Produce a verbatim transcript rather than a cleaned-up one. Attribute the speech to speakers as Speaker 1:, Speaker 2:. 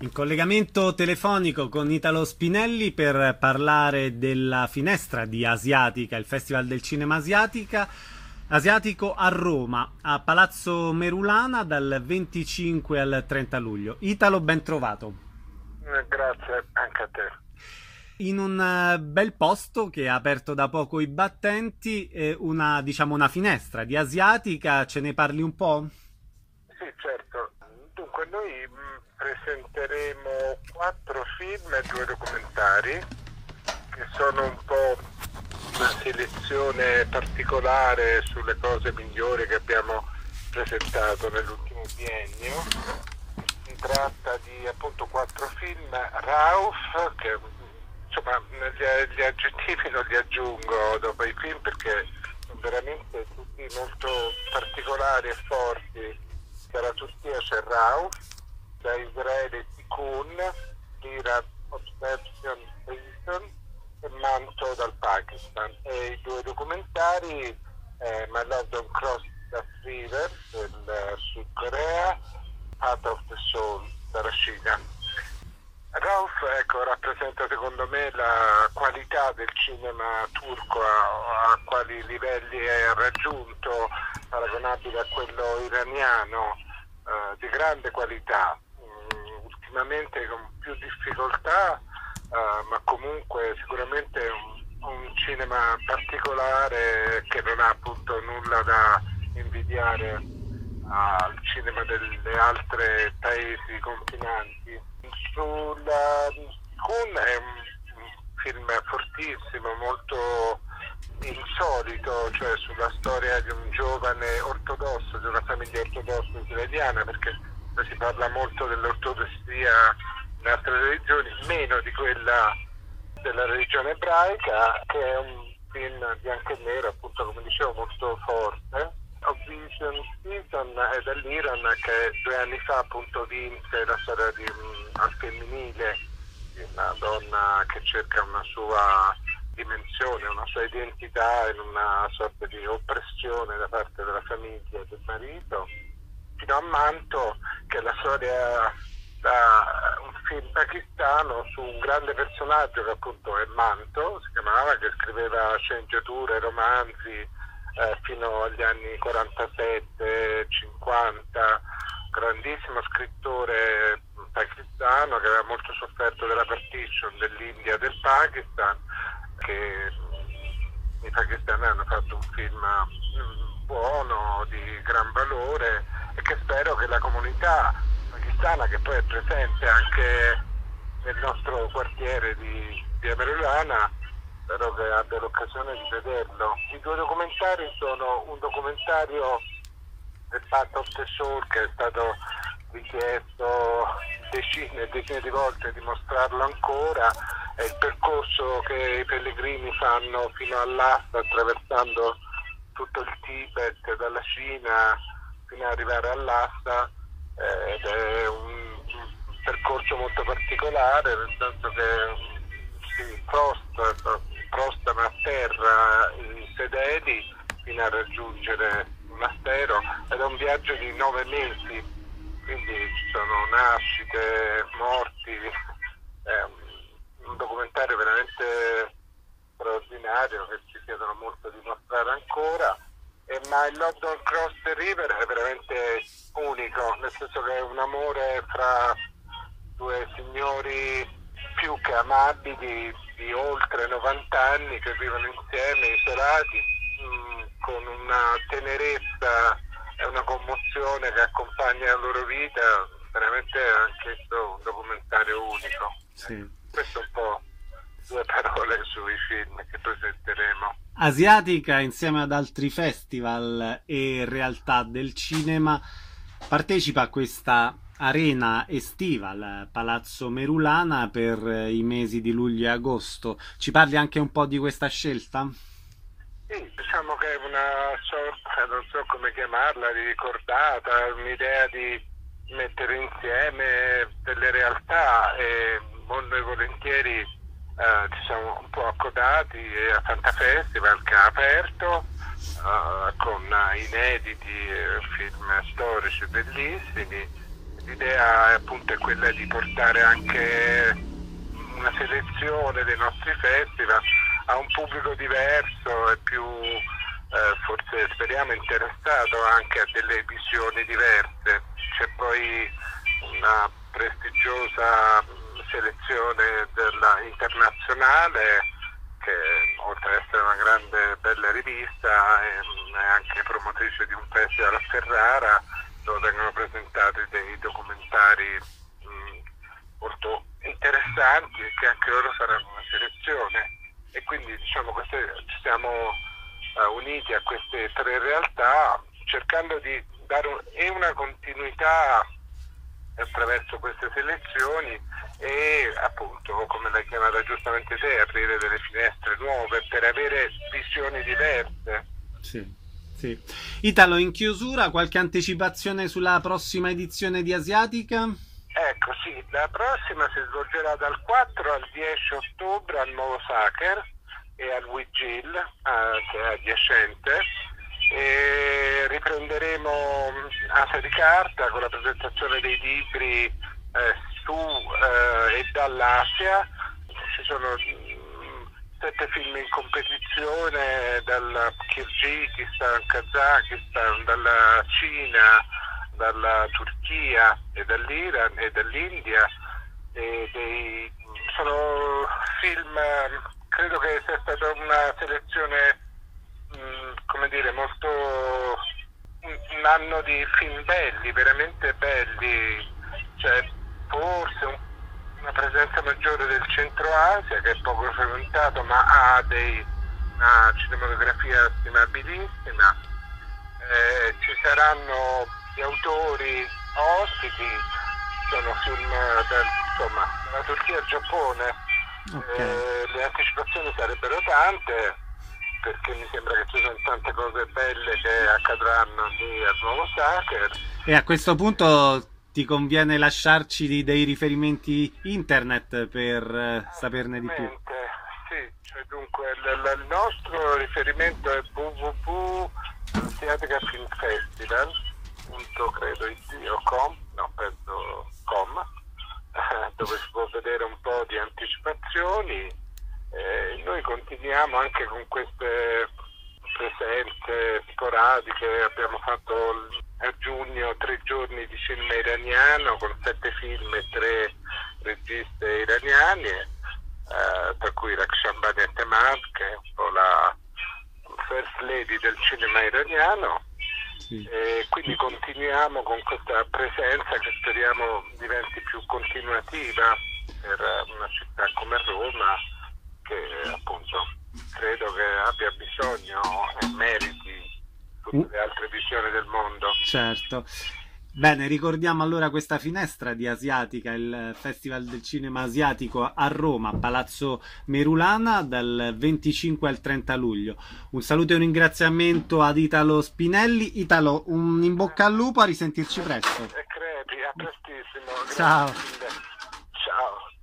Speaker 1: In collegamento telefonico con Italo Spinelli per parlare della finestra di Asiatica, il Festival del Cinema Asiatica, Asiatico a Roma, a Palazzo Merulana dal venticinque al trenta luglio. Italo, ben trovato.
Speaker 2: Eh, Grazie anche a te.
Speaker 1: In un eh, bel posto che ha aperto da poco i battenti, eh, una, diciamo, una finestra di Asiatica, ce ne parli un po'?
Speaker 2: Sì, certo. Dunque, noi mh, presenteremo quattro film e due documentari che sono un po' una selezione particolare sulle cose migliori che abbiamo presentato nell'ultimo biennio. Si tratta di appunto quattro film. Rauf, che insomma gli, gli aggettivi non li aggiungo dopo i film perché sono veramente tutti molto particolari e forti. Dalla Turchia c'è Rauf, da Israele Tikkun, l'Iran Obsession Prison e Manto dal Pakistan. E i due documentari, eh, My Love Don't Cross the River del Sud Corea, Path of the Soul dalla Cina. Rauf, ecco, rappresenta secondo me la qualità del cinema turco, a, a quali livelli è raggiunto, paragonabile a quello iraniano, eh, di grande qualità, mm, ultimamente con più difficoltà, eh, ma comunque sicuramente un, un cinema particolare che non ha appunto nulla da invidiare al cinema delle altre paesi confinanti. Sulla Kun è un, un film fortissimo, molto insolito, cioè sulla storia di un giovane ortodosso, di una famiglia ortodossa israeliana, perché si parla molto dell'ortodossia in altre religioni, meno di quella della religione ebraica, che è un film bianco e nero, appunto come dicevo, molto forte. Vision Season è dall'Iran, che due anni fa appunto vinse la storia di, al femminile, di una donna che cerca una sua dimensione, una sua identità in una sorta di oppressione da parte della famiglia e del marito, fino a Manto, che è la storia da un film pakistano su un grande personaggio che appunto è Manto, si chiamava, che scriveva sceneggiature, romanzi eh, fino agli anni quarantasette cinquanta, grandissimo scrittore pakistano che aveva molto sofferto della partition dell'India e del Pakistan, che i pakistani hanno fatto un film buono, di gran valore, e che spero che la comunità pakistana, che poi è presente anche nel nostro quartiere di via Merulana, spero che abbia l'occasione di vederlo. I due documentari sono un documentario del Path of the Soul, che è stato richiesto decine e decine di volte di mostrarlo ancora, è il percorso che i pellegrini fanno fino all'Asta, attraversando tutto il Tibet, dalla Cina fino ad arrivare all'Asta, eh, ed è un, un percorso molto particolare, nel senso che si prosta, prostano a terra i fedeli fino a raggiungere il monastero, ed è un viaggio di nove mesi, quindi ci sono nascite, morti, è un, un documentario veramente straordinario che ci chiedono molto di mostrare ancora. E My Love Don't Cross the River è veramente unico, nel senso che è un amore fra due signori più che amabili, di oltre novanta anni, che vivono insieme, isolati, mh, con una tenerezza e una commozione che accompagna la loro vita. Veramente anche questo un documentario unico.
Speaker 1: Sì.
Speaker 2: Questo è un po' due parole sui film che presenteremo.
Speaker 1: Asiatica, insieme ad altri festival e realtà del cinema, partecipa a questa arena estiva al Palazzo Merulana per i mesi di luglio e agosto. Ci parli anche un po' di questa scelta?
Speaker 2: Sì, diciamo che è una sorta, non so come chiamarla, di ricordata, un'idea di mettere insieme delle realtà, e noi volentieri eh, ci siamo un po' accodati a Fanta Festival, che ha aperto eh, con inediti, eh, film storici bellissimi, l'idea appunto è quella di portare anche una selezione dei nostri festival a un pubblico diverso e più eh, forse speriamo interessato anche a delle visioni diverse. C'è poi una prestigiosa selezione della internazionale che oltre ad essere una grande bella rivista è, è anche promotrice di un festival a Ferrara dove vengono presentati dei documentari mh, molto interessanti e che anche loro faranno una selezione, e quindi diciamo che ci siamo uh, uniti a queste tre realtà cercando di dare un, e una continuità attraverso queste selezioni e appunto, come l'hai chiamata giustamente te, aprire delle finestre nuove per avere visioni diverse.
Speaker 1: Sì, sì. Italo, in chiusura qualche anticipazione sulla prossima edizione di Asiatica?
Speaker 2: Ecco, sì, la prossima si svolgerà dal quattro al dieci ottobre al Nuovo Sacher e al Wigil, eh, che è adiacente, e riprenderemo Asia di Carta con la presentazione dei libri eh, su eh, e dall'Asia. Ci sono mh, sette film in competizione dal Kirghizistan, Kazakistan, dalla Cina, dalla Turchia e dall'Iran e dall'India, e dei, sono film, credo che sia stata una selezione mh, come dire molto, un anno di film belli, veramente belli, cioè forse un, una presenza maggiore del Centro Asia che è poco frequentato ma ha dei, una cinematografia stimabilissima. Eh, ci saranno gli autori ospiti, sono film del, insomma, dalla Turchia al Giappone. Okay. Eh, le anticipazioni sarebbero tante perché mi sembra che ci sono tante cose belle che accadranno lì al Nuovo Sacher.
Speaker 1: E a questo punto ti conviene lasciarci dei riferimenti internet per eh, saperne di più.
Speaker 2: Sì, cioè dunque il, il nostro riferimento è w w w punto asiatica film festival punto credo io com, no, penso com, dove si può vedere un po' di anticipazioni. Eh, noi continuiamo anche con queste presenze sporadiche, abbiamo fatto a giugno tre giorni di cinema iraniano con sette film e tre registe iraniani, eh, tra cui Rakshanbani Etemad, che è un po' la first lady del cinema iraniano. Sì. E quindi continuiamo con questa presenza che speriamo diventi più continuativa per una città come Roma, che appunto credo che abbia bisogno e meriti tutte le altre visioni del mondo.
Speaker 1: Certo. Bene, ricordiamo allora questa finestra di Asiatica, il Festival del Cinema Asiatico a Roma, Palazzo Merulana, dal venticinque al trenta luglio. Un saluto e un ringraziamento ad Italo Spinelli. Italo, un in bocca al lupo, a risentirci presto.
Speaker 2: E crepi, a prestissimo.
Speaker 1: Ciao.